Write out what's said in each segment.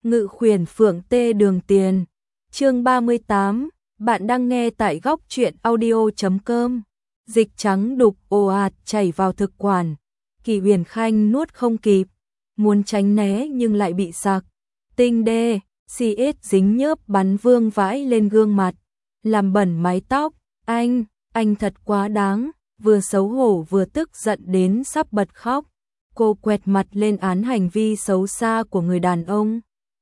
Ngự khuyển Phượng Tê Đường Tiền. Chương 38, bạn đang nghe tại góc truyện audio.com. Dịch trắng đục ồ ạt chảy vào thực quản. Kỳ Huyền Khanh nuốt không kịp, muốn tránh né nhưng lại bị sặc. Tinh đê, CS dính nhớp bắn vương vãi lên gương mặt, làm bẩn mái tóc. Anh thật quá đáng, vừa xấu hổ vừa tức giận đến sắp bật khóc. Cô quẹt mặt lên án hành vi xấu xa của người đàn ông.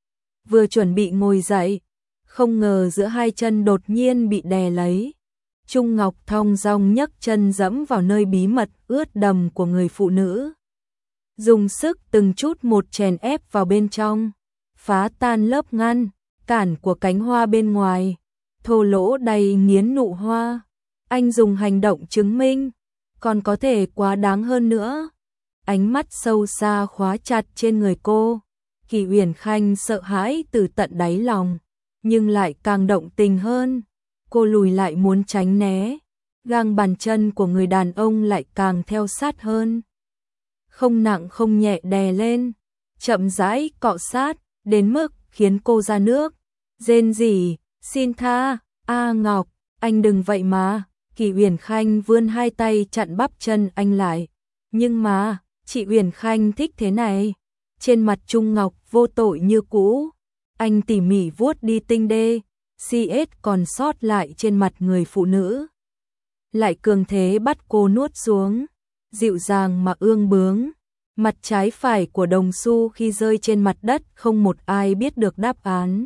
Vừa chuẩn bị ngồi dậy, không ngờ giữa hai chân đột nhiên bị đè lấy. Trung Ngọc thong dong nhấc chân dẫm vào nơi bí mật ướt đầm của người phụ nữ. Dùng sức từng chút một chèn ép vào bên trong, phá tan lớp ngăn, cản của cánh hoa bên ngoài, thô lỗ đầy nghiến nụ hoa. Anh dùng hành động chứng minh, còn có thể quá đáng hơn nữa. Ánh mắt sâu xa khóa chặt trên người cô. Kỳ Huyền Khanh sợ hãi từ tận đáy lòng, nhưng lại càng động tình hơn. Cô lùi lại muốn tránh né, gang bàn chân của người đàn ông lại càng theo sát hơn. Không nặng không nhẹ đè lên, chậm rãi cọ sát, đến mức khiến cô ra nước. Rên rỉ, xin tha, Ngọc, anh đừng vậy mà. Kỳ Huyền Khanh vươn hai tay chặn bắp chân anh lại. Nhưng mà, chị Huyền Khanh thích thế này. Trên mặt Trung Ngọc vô tội như cũ. Anh tỉ mỉ vuốt đi tinh đê, CS còn sót lại trên mặt người phụ nữ. Lại cường thế bắt cô nuốt xuống, dịu dàng mà ương bướng. Mặt trái phải của đồng xu khi rơi trên mặt đất không một ai biết được đáp án.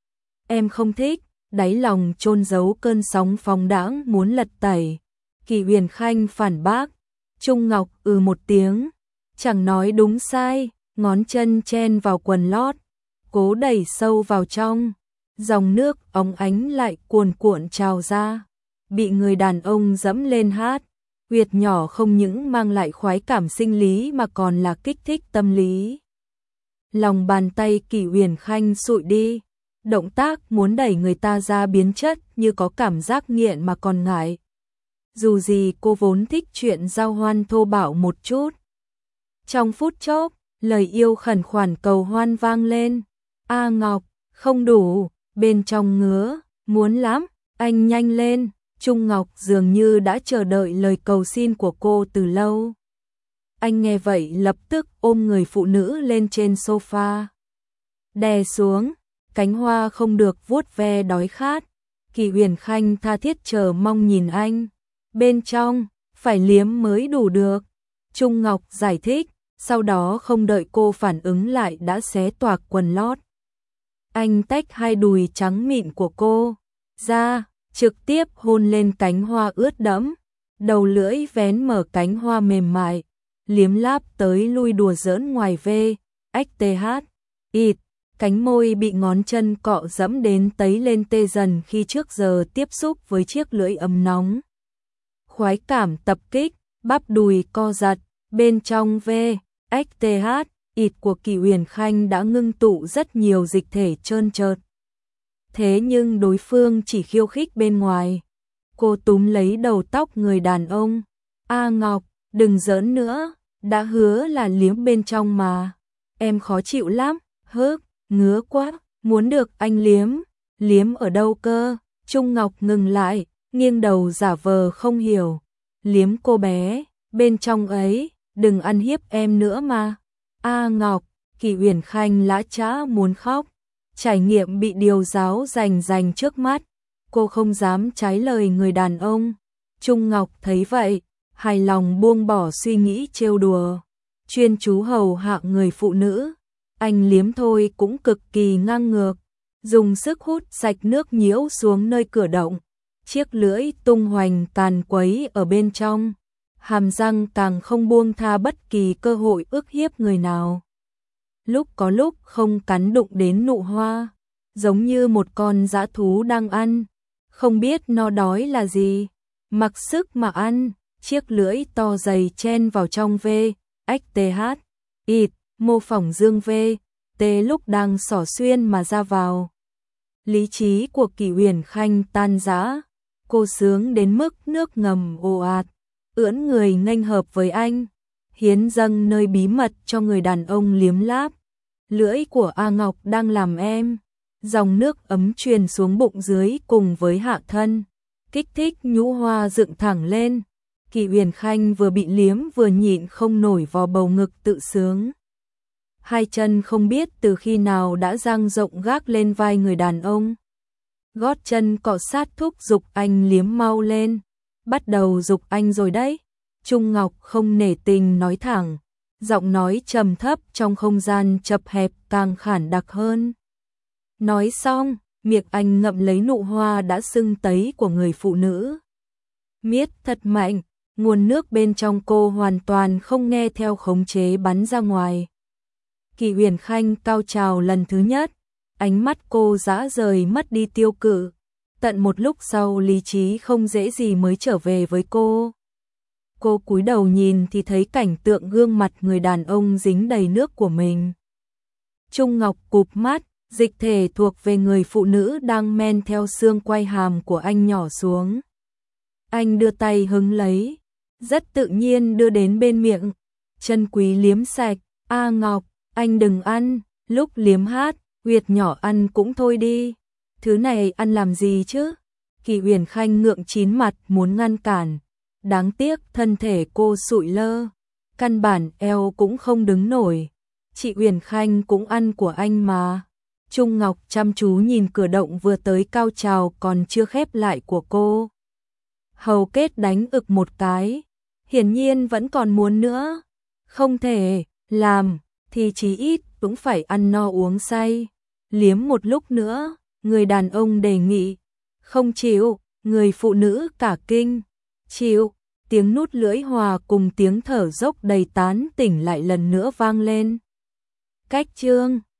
Em không thích, đáy lòng chôn giấu cơn sóng phóng đãng muốn lật tẩy. Kỳ Huyền Khanh phản bác. Trung Ngọc một tiếng, chẳng nói đúng sai, ngón chân chen vào quần lót, cố đẩy sâu vào trong. Dòng nước óng ánh lại cuồn cuộn trào ra, bị người đàn ông dẫm lên hát. Huyệt nhỏ không những mang lại khoái cảm sinh lý mà còn là kích thích tâm lý. Lòng bàn tay Kỳ Huyền Khanh sụi đi, động tác muốn đẩy người ta ra biến chất như có cảm giác nghiện mà còn ngại. Dù gì cô vốn thích chuyện giao hoan thô bạo một chút. Trong phút chốc, lời yêu khẩn khoản cầu hoan vang lên. Ngọc, không đủ, bên trong ngứa, muốn lắm, anh nhanh lên. Trung Ngọc dường như đã chờ đợi lời cầu xin của cô từ lâu. Anh nghe vậy lập tức ôm người phụ nữ lên trên sofa. Đè xuống, cánh hoa không được vuốt ve đói khát. Kỳ Huyền Khanh tha thiết chờ mong nhìn anh. Bên trong, phải liếm mới đủ được. Trung Ngọc giải thích, sau đó không đợi cô phản ứng lại đã xé toạc quần lót. Anh tách hai đùi trắng mịn của cô ra, trực tiếp hôn lên cánh hoa ướt đẫm, đầu lưỡi vén mở cánh hoa mềm mại, liếm láp tới lui đùa giỡn ngoài cánh môi bị ngón chân cọ dẫm đến tấy lên tê dần khi trước giờ tiếp xúc với chiếc lưỡi ấm nóng. Khoái cảm tập kích, bắp đùi co giật, bên trong của Kỳ Huyền Khanh đã ngưng tụ rất nhiều dịch thể trơn trượt. Thế nhưng đối phương chỉ khiêu khích bên ngoài. Cô túm lấy đầu tóc người đàn ông. Ngọc, đừng giỡn nữa, đã hứa là liếm bên trong mà. Em khó chịu lắm, ngứa quá, muốn được anh liếm. Liếm ở đâu cơ? Trung Ngọc ngừng lại, nghiêng đầu giả vờ không hiểu. Liếm cô bé, bên trong ấy, đừng ăn hiếp em nữa mà. Ngọc, Kỳ Huyền Khanh lã chã muốn khóc. Trải nghiệm bị điều giáo rành trước mắt, cô không dám trái lời người đàn ông. Trung Ngọc thấy vậy, hài lòng buông bỏ suy nghĩ trêu đùa, chuyên chú hầu hạ người phụ nữ. Anh liếm thôi cũng cực kỳ ngang ngược, dùng sức hút sạch nước nhiễu xuống nơi cửa động. Chiếc lưỡi tung hoành càn quấy ở bên trong, hàm răng càng không buông tha bất kỳ cơ hội ức hiếp người nào. Lúc có lúc không cắn đụng đến nụ hoa, giống như một con dã thú đang ăn, không biết nó đói là gì, mặc sức mà ăn. Chiếc lưỡi to dày chen vào trong mô phỏng dương lúc đang xỏ xuyên mà ra vào. Lý trí của Kỳ Huyền Khanh tan rã, cô sướng đến mức nước ngầm ồ ạt, ưỡn người nghênh hợp với anh, hiến dâng nơi bí mật cho người đàn ông liếm láp. lưỡi của A Ngọc đang làm em. Dòng nước ấm truyền xuống bụng dưới cùng với hạ thân, kích thích nhũ hoa dựng thẳng lên. Kỷ Uyển Khanh vừa bị liếm vừa nhịn không nổi vào bầu ngực tự sướng. Hai chân không biết từ khi nào đã dang rộng gác lên vai người đàn ông. Gót chân cọ sát thúc giục anh liếm mau lên. Bắt đầu giục anh rồi đấy. Trung Ngọc không nể tình nói thẳng, giọng nói trầm thấp trong không gian chật hẹp càng khản đặc hơn. Nói xong, miệng anh ngậm lấy nụ hoa đã sưng tấy của người phụ nữ. Miết thật mạnh, nguồn nước bên trong cô hoàn toàn không nghe theo khống chế bắn ra ngoài. Kỷ Uyển Khanh cao trào lần thứ nhất, ánh mắt cô dã rời mất đi tiêu cự. Tận một lúc sau lý trí không dễ gì mới trở về với cô. Cô cúi đầu nhìn thì thấy cảnh tượng gương mặt người đàn ông dính đầy nước của mình. Trung Ngọc cụp mắt, dịch thể thuộc về người phụ nữ đang men theo xương quai hàm của anh nhỏ xuống. Anh đưa tay hứng lấy, rất tự nhiên đưa đến bên miệng. Chân Quý liếm sạch, A Ngọc, anh đừng ăn, lúc liếm hát, huyệt nhỏ ăn cũng thôi đi. Thứ này ăn làm gì chứ? Kỷ Uyển Khanh ngượng chín mặt muốn ngăn cản. Đáng tiếc thân thể cô sụi lơ, căn bản eo cũng không đứng nổi. Chị Uyển Khanh cũng ăn của anh mà. Trung Ngọc chăm chú nhìn cửa động vừa tới cao trào còn chưa khép lại của cô. Hầu kết đánh ực một cái, hiển nhiên vẫn còn muốn nữa. Không thể, làm, thì chí ít cũng phải ăn no uống say. Liếm một lúc nữa, người đàn ông đề nghị. Không chịu, người phụ nữ cả kinh. Chịu, tiếng nút lưỡi hòa cùng tiếng thở dốc đầy tán tỉnh lại lần nữa vang lên. Cách chương